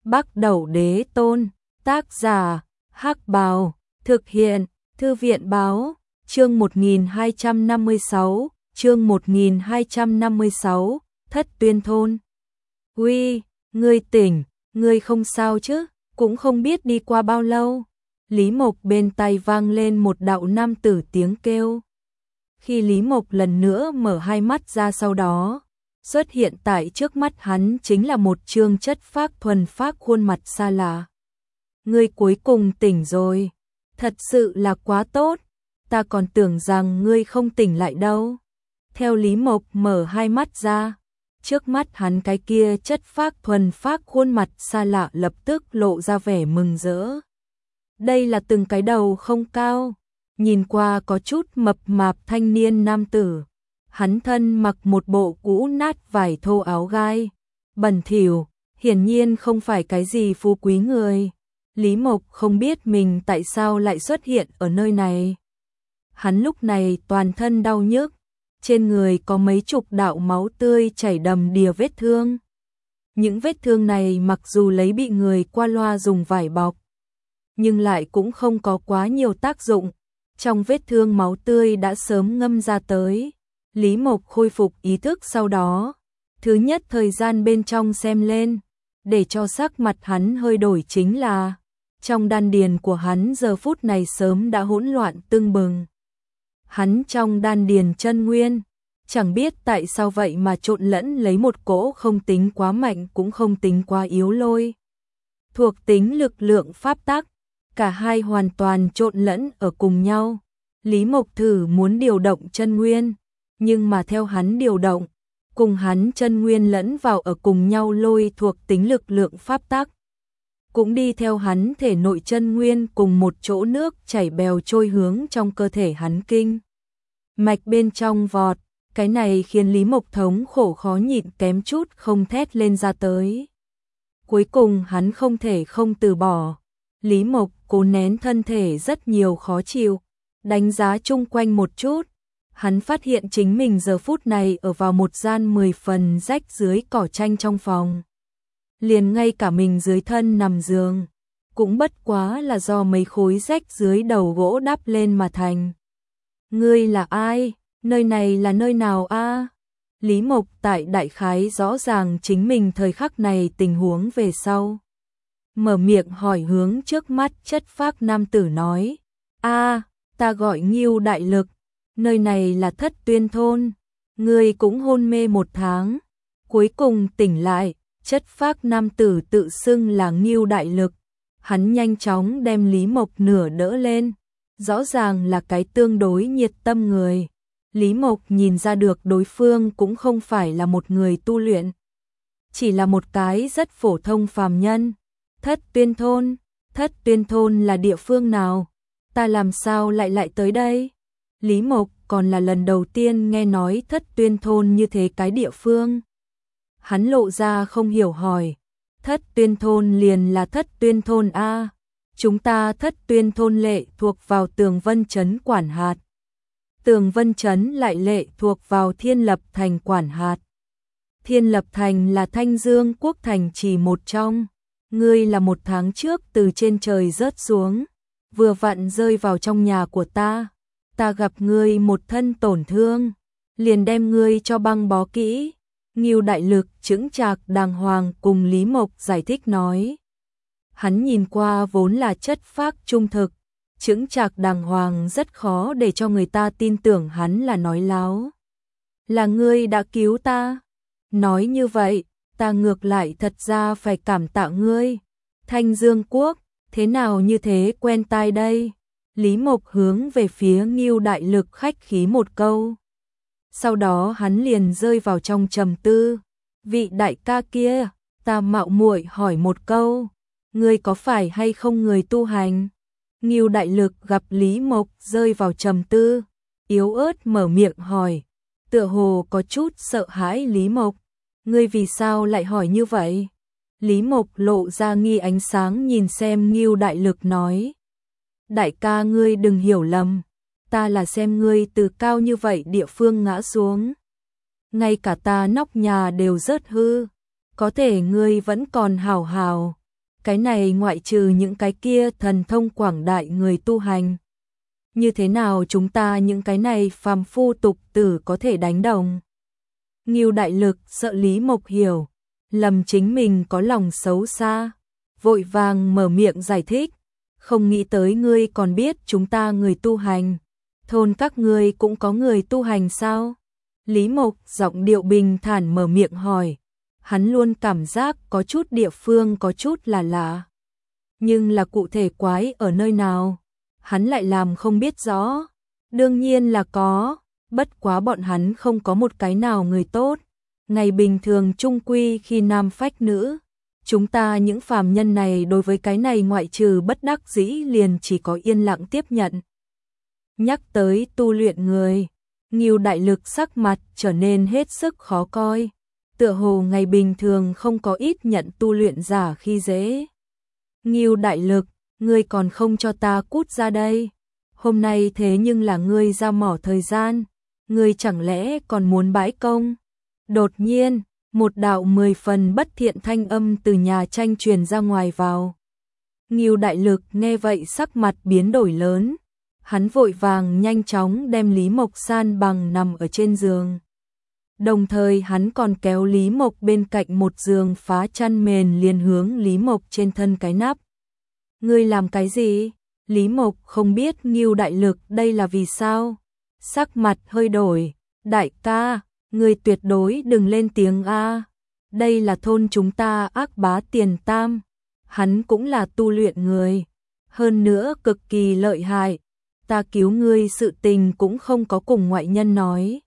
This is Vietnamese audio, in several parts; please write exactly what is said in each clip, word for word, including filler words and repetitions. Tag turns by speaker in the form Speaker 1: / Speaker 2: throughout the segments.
Speaker 1: Bắc Đẩu Đế Tôn, tác giả, Hắc Bào, thực hiện, Thư viện báo, chương một nghìn hai trăm năm mươi sáu, chương một nghìn hai trăm năm mươi sáu, Thất Tuyên Thôn. Uy, ngươi tỉnh, ngươi không sao chứ, cũng không biết đi qua bao lâu. Lý Mộc bên tai vang lên một đạo nam tử tiếng kêu. Khi Lý Mộc lần nữa mở hai mắt ra sau đó, xuất hiện tại trước mắt hắn chính là một trương chất phác thuần phác khuôn mặt xa lạ. Ngươi cuối cùng tỉnh rồi, thật sự là quá tốt, ta còn tưởng rằng ngươi không tỉnh lại đâu. Theo Lý Mộc mở hai mắt ra, trước mắt hắn cái kia chất phác thuần phác khuôn mặt xa lạ lập tức lộ ra vẻ mừng rỡ. Đây là từng cái đầu không cao, nhìn qua có chút mập mạp thanh niên nam tử. Hắn thân mặc một bộ cũ nát vải thô áo gai, bẩn thỉu, hiển nhiên không phải cái gì phú quý người. Lý Mộc không biết mình tại sao lại xuất hiện ở nơi này. Hắn lúc này toàn thân đau nhức, trên người có mấy chục đạo máu tươi chảy đầm đìa vết thương. Những vết thương này mặc dù lấy bị người qua loa dùng vải bọc, nhưng lại cũng không có quá nhiều tác dụng. Trong vết thương máu tươi đã sớm ngâm ra tới. Lý Mộc khôi phục ý thức sau đó, thứ nhất thời gian bên trong xem lên, để cho sắc mặt hắn hơi đổi chính là, trong đan điền của hắn giờ phút này sớm đã hỗn loạn tưng bừng. Hắn trong đan điền chân nguyên, chẳng biết tại sao vậy mà trộn lẫn lấy một cỗ không tính quá mạnh cũng không tính quá yếu lôi. Thuộc tính lực lượng pháp tắc, cả hai hoàn toàn trộn lẫn ở cùng nhau. Lý Mộc thử muốn điều động chân nguyên, nhưng mà theo hắn điều động, cùng hắn chân nguyên lẫn vào ở cùng nhau lôi thuộc tính lực lượng pháp tắc, cũng đi theo hắn thể nội chân nguyên cùng một chỗ nước chảy bèo trôi hướng trong cơ thể hắn kinh mạch bên trong vọt. Cái này khiến Lý Mộc thống khổ khó nhịn kém chút không thét lên ra tới. Cuối cùng hắn không thể không từ bỏ. Lý Mộc cố nén thân thể rất nhiều khó chịu, đánh giá chung quanh một chút. Hắn phát hiện chính mình giờ phút này ở vào một gian mười phần rách dưới cỏ tranh trong phòng. Liền ngay cả mình dưới thân nằm giường, cũng bất quá là do mấy khối rách dưới đầu gỗ đắp lên mà thành. Ngươi là ai? Nơi này là nơi nào a? Lý Mộc tại đại khái rõ ràng chính mình thời khắc này tình huống về sau. Mở miệng hỏi hướng trước mắt chất phác nam tử nói. A, ta gọi Ngưu Đại Lực, nơi này là Thất Tuyên Thôn, ngươi cũng hôn mê một tháng, cuối cùng tỉnh lại. Chất phác nam tử tự xưng là Ngưu Đại Lực, hắn nhanh chóng đem Lý Mộc nửa đỡ lên, rõ ràng là cái tương đối nhiệt tâm người. Lý Mộc nhìn ra được đối phương cũng không phải là một người tu luyện, chỉ là một cái rất phổ thông phàm nhân. Thất Tuyên Thôn, Thất Tuyên Thôn là địa phương nào? Ta làm sao lại lại tới đây? Lý Mộc còn là lần đầu tiên nghe nói Thất Tuyên Thôn như thế cái địa phương. Hắn lộ ra không hiểu hỏi. Thất Tuyên Thôn liền là Thất Tuyên Thôn a? Chúng ta Thất Tuyên Thôn lệ thuộc vào Tường Vân Trấn quản hạt. Tường Vân Trấn lại lệ thuộc vào Thiên Lập Thành quản hạt. Thiên Lập Thành là Thanh Dương Quốc thành chỉ một trong. Ngươi là một tháng trước từ trên trời rớt xuống, vừa vặn rơi vào trong nhà của ta. Ta gặp ngươi một thân tổn thương, liền đem ngươi cho băng bó kỹ. Ngưu Đại Lực chững chạc đàng hoàng cùng Lý Mộc giải thích nói. Hắn nhìn qua vốn là chất phác trung thực, chững chạc đàng hoàng rất khó để cho người ta tin tưởng hắn là nói láo. Là ngươi đã cứu ta. Nói như vậy, ta ngược lại thật ra phải cảm tạ ngươi. Thanh Dương Quốc, thế nào như thế quen tai đây? Lý Mộc hướng về phía Ngưu Đại Lực khách khí một câu. Sau đó hắn liền rơi vào trong trầm tư. Vị đại ca kia, ta mạo muội hỏi một câu, ngươi có phải hay không người tu hành? Ngưu Đại Lực gặp Lý Mộc rơi vào trầm tư, yếu ớt mở miệng hỏi, tựa hồ có chút sợ hãi Lý Mộc. Ngươi vì sao lại hỏi như vậy? Lý Mộc lộ ra nghi ánh sáng nhìn xem Ngưu Đại Lực nói. Đại ca ngươi đừng hiểu lầm, ta là xem ngươi từ cao như vậy địa phương ngã xuống. Ngay cả ta nóc nhà đều rớt hư, có thể ngươi vẫn còn hào hào, Cái này ngoại trừ những cái kia thần thông quảng đại người tu hành. Như thế nào chúng ta những cái này phàm phu tục tử có thể đánh đồng? Ngưu Đại Lực sợ Lý Mộc hiểu, lầm chính mình có lòng xấu xa, vội vàng mở miệng giải thích, không nghĩ tới ngươi còn biết chúng ta người tu hành, thôn các ngươi cũng có người tu hành sao? Lý Mộc giọng điệu bình thản mở miệng hỏi, hắn luôn cảm giác có chút địa phương có chút là lạ, nhưng là cụ thể quái ở nơi nào, hắn lại làm không biết rõ. Đương nhiên là có, bất quá bọn hắn không có một cái nào người tốt, ngày bình thường trung quy khi nam phách nữ, chúng ta những phàm nhân này đối với cái này ngoại trừ bất đắc dĩ liền chỉ có yên lặng tiếp nhận. Nhắc tới tu luyện người, Ngưu Đại Lực sắc mặt trở nên hết sức khó coi, tựa hồ ngày bình thường không có ít nhận tu luyện giả khi dễ. Ngưu Đại Lực, ngươi còn không cho ta cút ra đây, hôm nay thế nhưng là ngươi ra mỏ thời gian, ngươi chẳng lẽ còn muốn bãi công? Đột nhiên, một đạo mười phần bất thiện thanh âm từ nhà tranh truyền ra ngoài vào. Ngưu Đại Lực nghe vậy sắc mặt biến đổi lớn, hắn vội vàng nhanh chóng đem Lý Mộc san bằng nằm ở trên giường. Đồng thời hắn còn kéo Lý Mộc bên cạnh một giường phá chăn mền liền hướng Lý Mộc trên thân cái nắp. Ngươi làm cái gì? Lý Mộc không biết Ngưu Đại Lực đây là vì sao? Sắc mặt hơi đổi, đại ca, ngươi tuyệt đối đừng lên tiếng a. Đây là thôn chúng ta Ác Bá Tiền Tam, hắn cũng là tu luyện người, hơn nữa cực kỳ lợi hại, ta cứu ngươi sự tình cũng không có cùng ngoại nhân nói.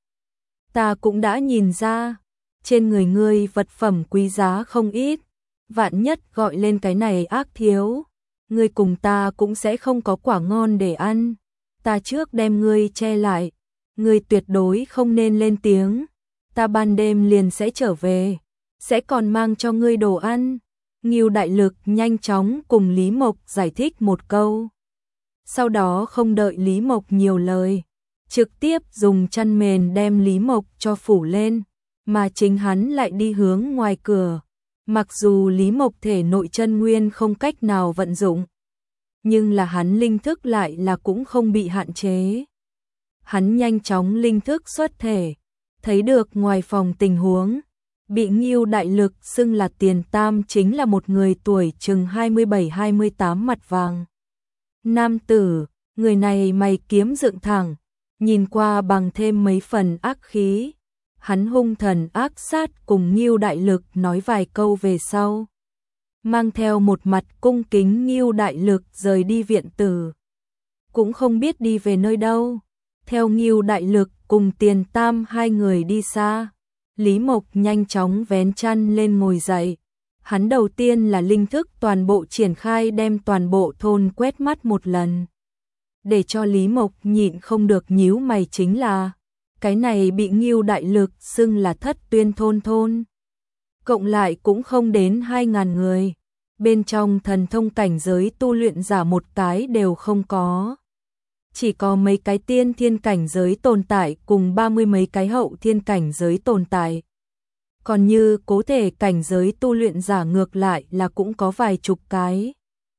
Speaker 1: Ta cũng đã nhìn ra, trên người ngươi vật phẩm quý giá không ít, vạn nhất gọi lên cái này ác thiếu, ngươi cùng ta cũng sẽ không có quả ngon để ăn. Ta trước đem ngươi che lại, ngươi tuyệt đối không nên lên tiếng, ta ban đêm liền sẽ trở về, sẽ còn mang cho ngươi đồ ăn. Ngưu Đại Lực nhanh chóng cùng Lý Mộc giải thích một câu. Sau đó không đợi Lý Mộc nhiều lời, trực tiếp dùng chăn mền đem Lý Mộc cho phủ lên, mà chính hắn lại đi hướng ngoài cửa. Mặc dù Lý Mộc thể nội chân nguyên không cách nào vận dụng, nhưng là hắn linh thức lại là cũng không bị hạn chế. Hắn nhanh chóng linh thức xuất thể, thấy được ngoài phòng tình huống, bị Ngưu Đại Lực xưng là Tiền Tam chính là một người tuổi chừng hai mươi bảy hai mươi tám mặt vàng. Nam tử, người này mày kiếm dựng thẳng, nhìn qua bằng thêm mấy phần ác khí. Hắn hung thần ác sát cùng Ngưu Đại Lực nói vài câu về sau, mang theo một mặt cung kính Ngưu Đại Lực rời đi viện tử. Cũng không biết đi về nơi đâu. Theo Ngưu Đại Lực cùng Tiền Tam hai người đi xa, Lý Mộc nhanh chóng vén chăn lên ngồi dậy. Hắn đầu tiên là linh thức toàn bộ triển khai đem toàn bộ thôn quét mắt một lần. Để cho Lý Mộc nhịn không được nhíu mày chính là, cái này bị Ngưu Đại Lực xưng là Thất Tuyên thôn thôn. Cộng lại cũng không đến hai ngàn người, bên trong thần thông cảnh giới tu luyện giả một cái đều không có. Chỉ có mấy cái tiên thiên cảnh giới tồn tại cùng ba mươi mấy cái hậu thiên cảnh giới tồn tại. Còn như cố thể cảnh giới tu luyện giả ngược lại là cũng có vài chục cái.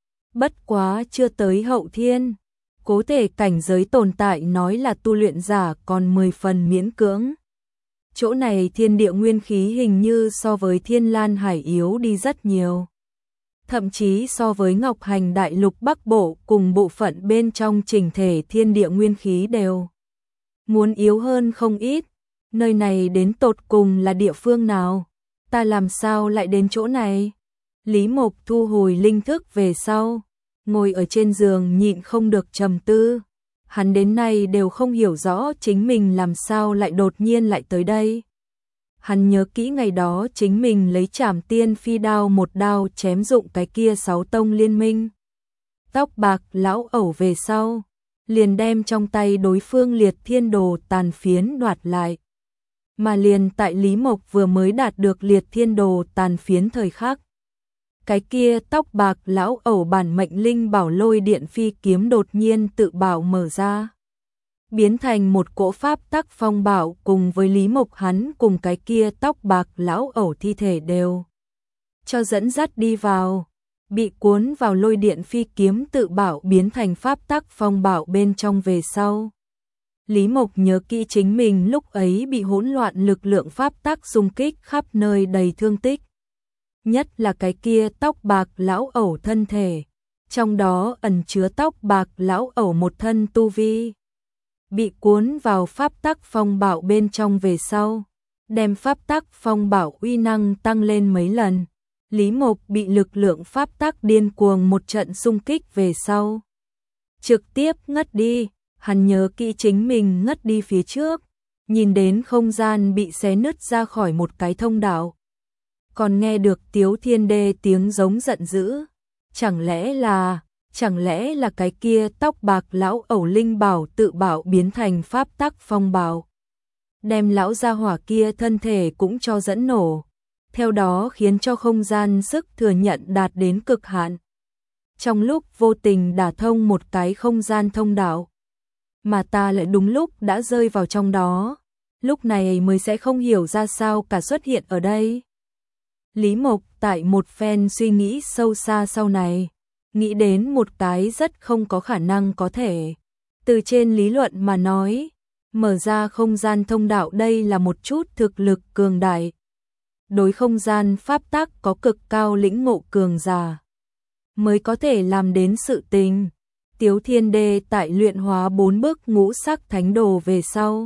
Speaker 1: Bất quá chưa tới hậu thiên, cố thể cảnh giới tồn tại nói là tu luyện giả còn mười phần miễn cưỡng. Chỗ này thiên địa nguyên khí hình như so với Thiên Lan Hải yếu đi rất nhiều. Thậm chí so với Ngọc Hành Đại Lục Bắc Bộ cùng bộ phận bên trong chỉnh thể thiên địa nguyên khí đều muốn yếu hơn không ít. Nơi này đến tột cùng là địa phương nào? Ta làm sao lại đến chỗ này? Lý Mộc thu hồi linh thức về sau, ngồi ở trên giường nhịn không được trầm tư. Hắn đến nay đều không hiểu rõ chính mình làm sao lại đột nhiên lại tới đây. Hắn nhớ kỹ ngày đó chính mình lấy Trảm Tiên Phi đao một đao chém dụng cái kia sáu tông liên minh. Tóc bạc lão ẩu về sau, liền đem trong tay đối phương Liệt Thiên Đồ tàn phiến đoạt lại. Mà liền tại Lý Mộc vừa mới đạt được Liệt Thiên Đồ tàn phiến thời khắc, cái kia tóc bạc lão ẩu bản mệnh linh bảo Lôi Điện Phi kiếm đột nhiên tự bảo mở ra, biến thành một cỗ pháp tắc phong bảo cùng với Lý Mộc hắn cùng cái kia tóc bạc lão ẩu thi thể đều cho dẫn dắt đi vào. bị cuốn vào lôi điện phi kiếm tự bảo biến thành pháp tắc phong bảo bên trong về sau. Lý Mộc nhớ kỹ chính mình lúc ấy bị hỗn loạn lực lượng pháp tắc xung kích khắp nơi đầy thương tích. Nhất là cái kia tóc bạc lão ẩu thân thể, trong đó ẩn chứa tóc bạc lão ẩu một thân tu vi. Bị cuốn vào pháp tắc phong bảo bên trong về sau, đem pháp tắc phong bảo uy năng tăng lên mấy lần. Lý Mộc bị lực lượng pháp tắc điên cuồng một trận xung kích về sau, trực tiếp ngất đi. Hắn nhớ kỹ chính mình ngất đi phía trước, nhìn đến không gian bị xé nứt ra khỏi một cái thông đạo. Còn nghe được Tiếu Thiên Đê tiếng giống giận dữ. Chẳng lẽ là, chẳng lẽ là cái kia tóc bạc lão ẩu linh bảo tự bảo biến thành pháp tắc phong bảo. Đem lão gia hỏa kia thân thể cũng cho dẫn nổ. Theo đó khiến cho không gian sức thừa nhận đạt đến cực hạn. Trong lúc vô tình đả thông một cái không gian thông đạo, mà ta lại đúng lúc đã rơi vào trong đó, lúc này mới sẽ không hiểu ra sao cả xuất hiện ở đây. Lý Mộc tại một phen suy nghĩ sâu xa sau này, nghĩ đến một cái rất không có khả năng có thể. Từ trên lý luận mà nói, mở ra không gian thông đạo đây là một chút thực lực cường đại. Đối không gian pháp tắc có cực cao lĩnh ngộ cường giả, mới có thể làm đến sự tình. Tiếu Thiên Đê tại luyện hóa bốn bức ngũ sắc thánh đồ về sau,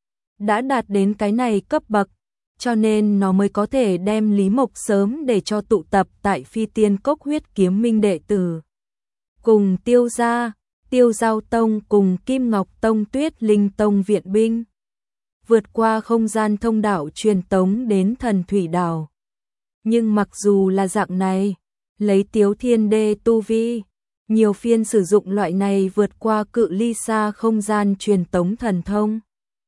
Speaker 1: đã đạt đến cái này cấp bậc, cho nên nó mới có thể đem Lý Mộc sớm để cho tụ tập tại Phi Tiên Cốc huyết kiếm minh đệ tử. Cùng Tiêu gia, Tiêu Giao Tông cùng Kim Ngọc Tông Tuyết Linh Tông viện binh. Vượt qua không gian thông đạo truyền tống đến Thần Thủy Đảo. Nhưng mặc dù là dạng này, lấy Tiếu Thiên Đê tu vi, nhiều phiên sử dụng loại này vượt qua cự ly xa không gian truyền tống thần thông.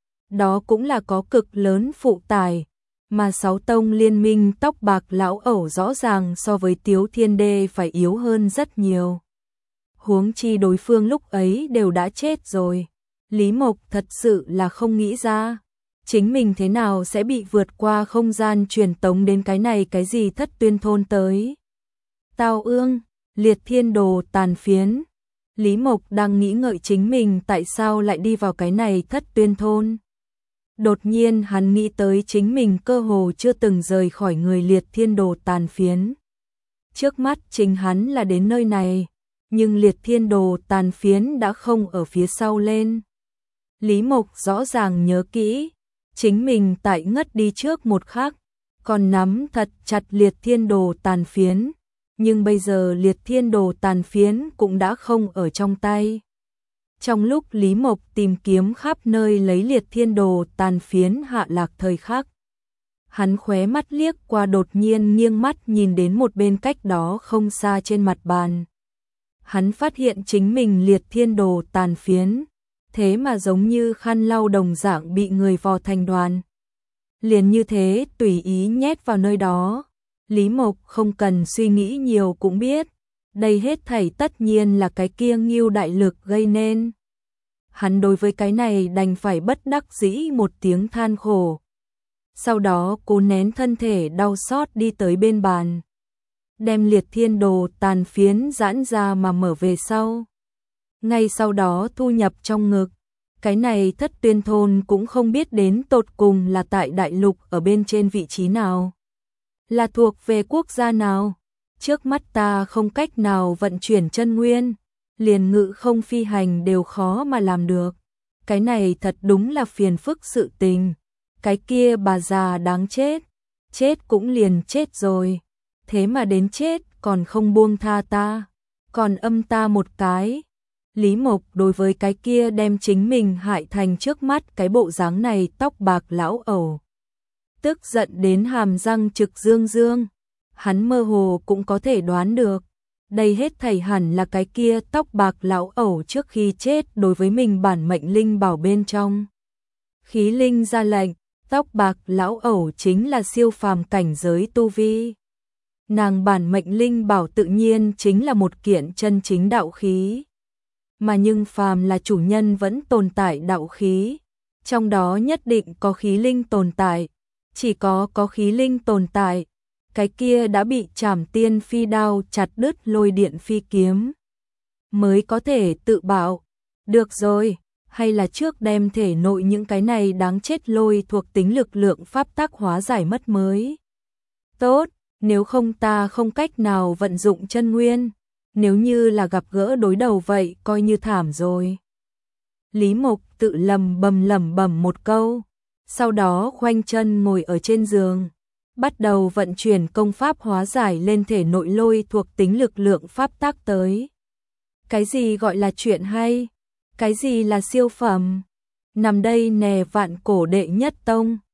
Speaker 1: Đó cũng là có cực lớn phụ tải, mà sáu tông liên minh tóc bạc lão ẩu rõ ràng so với Tiếu Thiên Đê phải yếu hơn rất nhiều. Huống chi đối phương lúc ấy đều đã chết rồi. Lý Mộc thật sự là không nghĩ ra, chính mình thế nào sẽ bị vượt qua không gian truyền tống đến cái này cái gì Thất Tuyên thôn tới. Tao ương, liệt thiên đồ tàn phiến. Lý Mộc đang nghĩ ngợi chính mình tại sao lại đi vào cái này Thất Tuyên thôn. Đột nhiên hắn nghĩ tới chính mình cơ hồ chưa từng rời khỏi người liệt thiên đồ tàn phiến. Trước mắt chính hắn là đến nơi này, nhưng liệt thiên đồ tàn phiến đã không ở phía sau lên. Lý Mộc rõ ràng nhớ kỹ, chính mình tại ngất đi trước một khắc, còn nắm thật chặt liệt thiên đồ tàn phiến, nhưng bây giờ liệt thiên đồ tàn phiến cũng đã không ở trong tay. Trong lúc Lý Mộc tìm kiếm khắp nơi lấy liệt thiên đồ tàn phiến hạ lạc thời khắc, hắn khóe mắt liếc qua đột nhiên nghiêng mắt nhìn đến một bên cách đó không xa trên mặt bàn. Hắn phát hiện chính mình liệt thiên đồ tàn phiến, thế mà giống như khăn lau đồng dạng bị người vò thành đoàn. Liền như thế tùy ý nhét vào nơi đó. Lý Mộc không cần suy nghĩ nhiều cũng biết, đây hết thảy tất nhiên là cái kia Ngưu đại lực gây nên. Hắn đối với cái này đành phải bất đắc dĩ một tiếng than khổ. Sau đó cố nén thân thể đau xót đi tới bên bàn, đem liệt thiên đồ tàn phiến giãn ra mà mở về sau. Ngay sau đó thu nhập trong ngực. Cái này Thất Tuyên thôn cũng không biết đến tột cùng là tại đại lục ở bên trên vị trí nào, là thuộc về quốc gia nào. Trước mắt ta không cách nào vận chuyển chân nguyên, liền ngự không phi hành đều khó mà làm được. Cái này thật đúng là phiền phức sự tình. Cái kia bà già đáng chết, chết cũng liền chết rồi, thế mà đến chết còn không buông tha ta, còn âm ta một cái. Lý Mộc đối với cái kia đem chính mình hại thành trước mắt cái bộ dáng này tóc bạc lão ẩu, tức giận đến hàm răng trực dương dương. Hắn mơ hồ cũng có thể đoán được, đây hết thảy hẳn là cái kia tóc bạc lão ẩu trước khi chết đối với mình bản mệnh linh bảo bên trong. Khí linh ra lệnh, tóc bạc lão ẩu chính là siêu phàm cảnh giới tu vi. Nàng bản mệnh linh bảo tự nhiên chính là một kiện chân chính đạo khí. Mà nhưng phàm là chủ nhân vẫn tồn tại đạo khí, trong đó nhất định có khí linh tồn tại, chỉ có có khí linh tồn tại, cái kia đã bị Trảm Tiên Phi đao chặt đứt Lôi Điện Phi kiếm, mới có thể tự bảo. Được rồi, hay là trước đem thể nội những cái này đáng chết lôi thuộc tính lực lượng pháp tắc hóa giải mất mới. Tốt, nếu không ta không cách nào vận dụng chân nguyên, nếu như là gặp gỡ đối đầu vậy coi như thảm rồi. Lý Mộc tự lầm bầm lẩm bẩm một câu, sau đó khoanh chân ngồi ở trên giường, bắt đầu vận chuyển công pháp hóa giải lên thể nội lôi thuộc tính lực lượng pháp tắc tới. Cái gì gọi là chuyện hay? Cái gì là siêu phẩm? Nằm đây nè Vạn Cổ đệ nhất tông,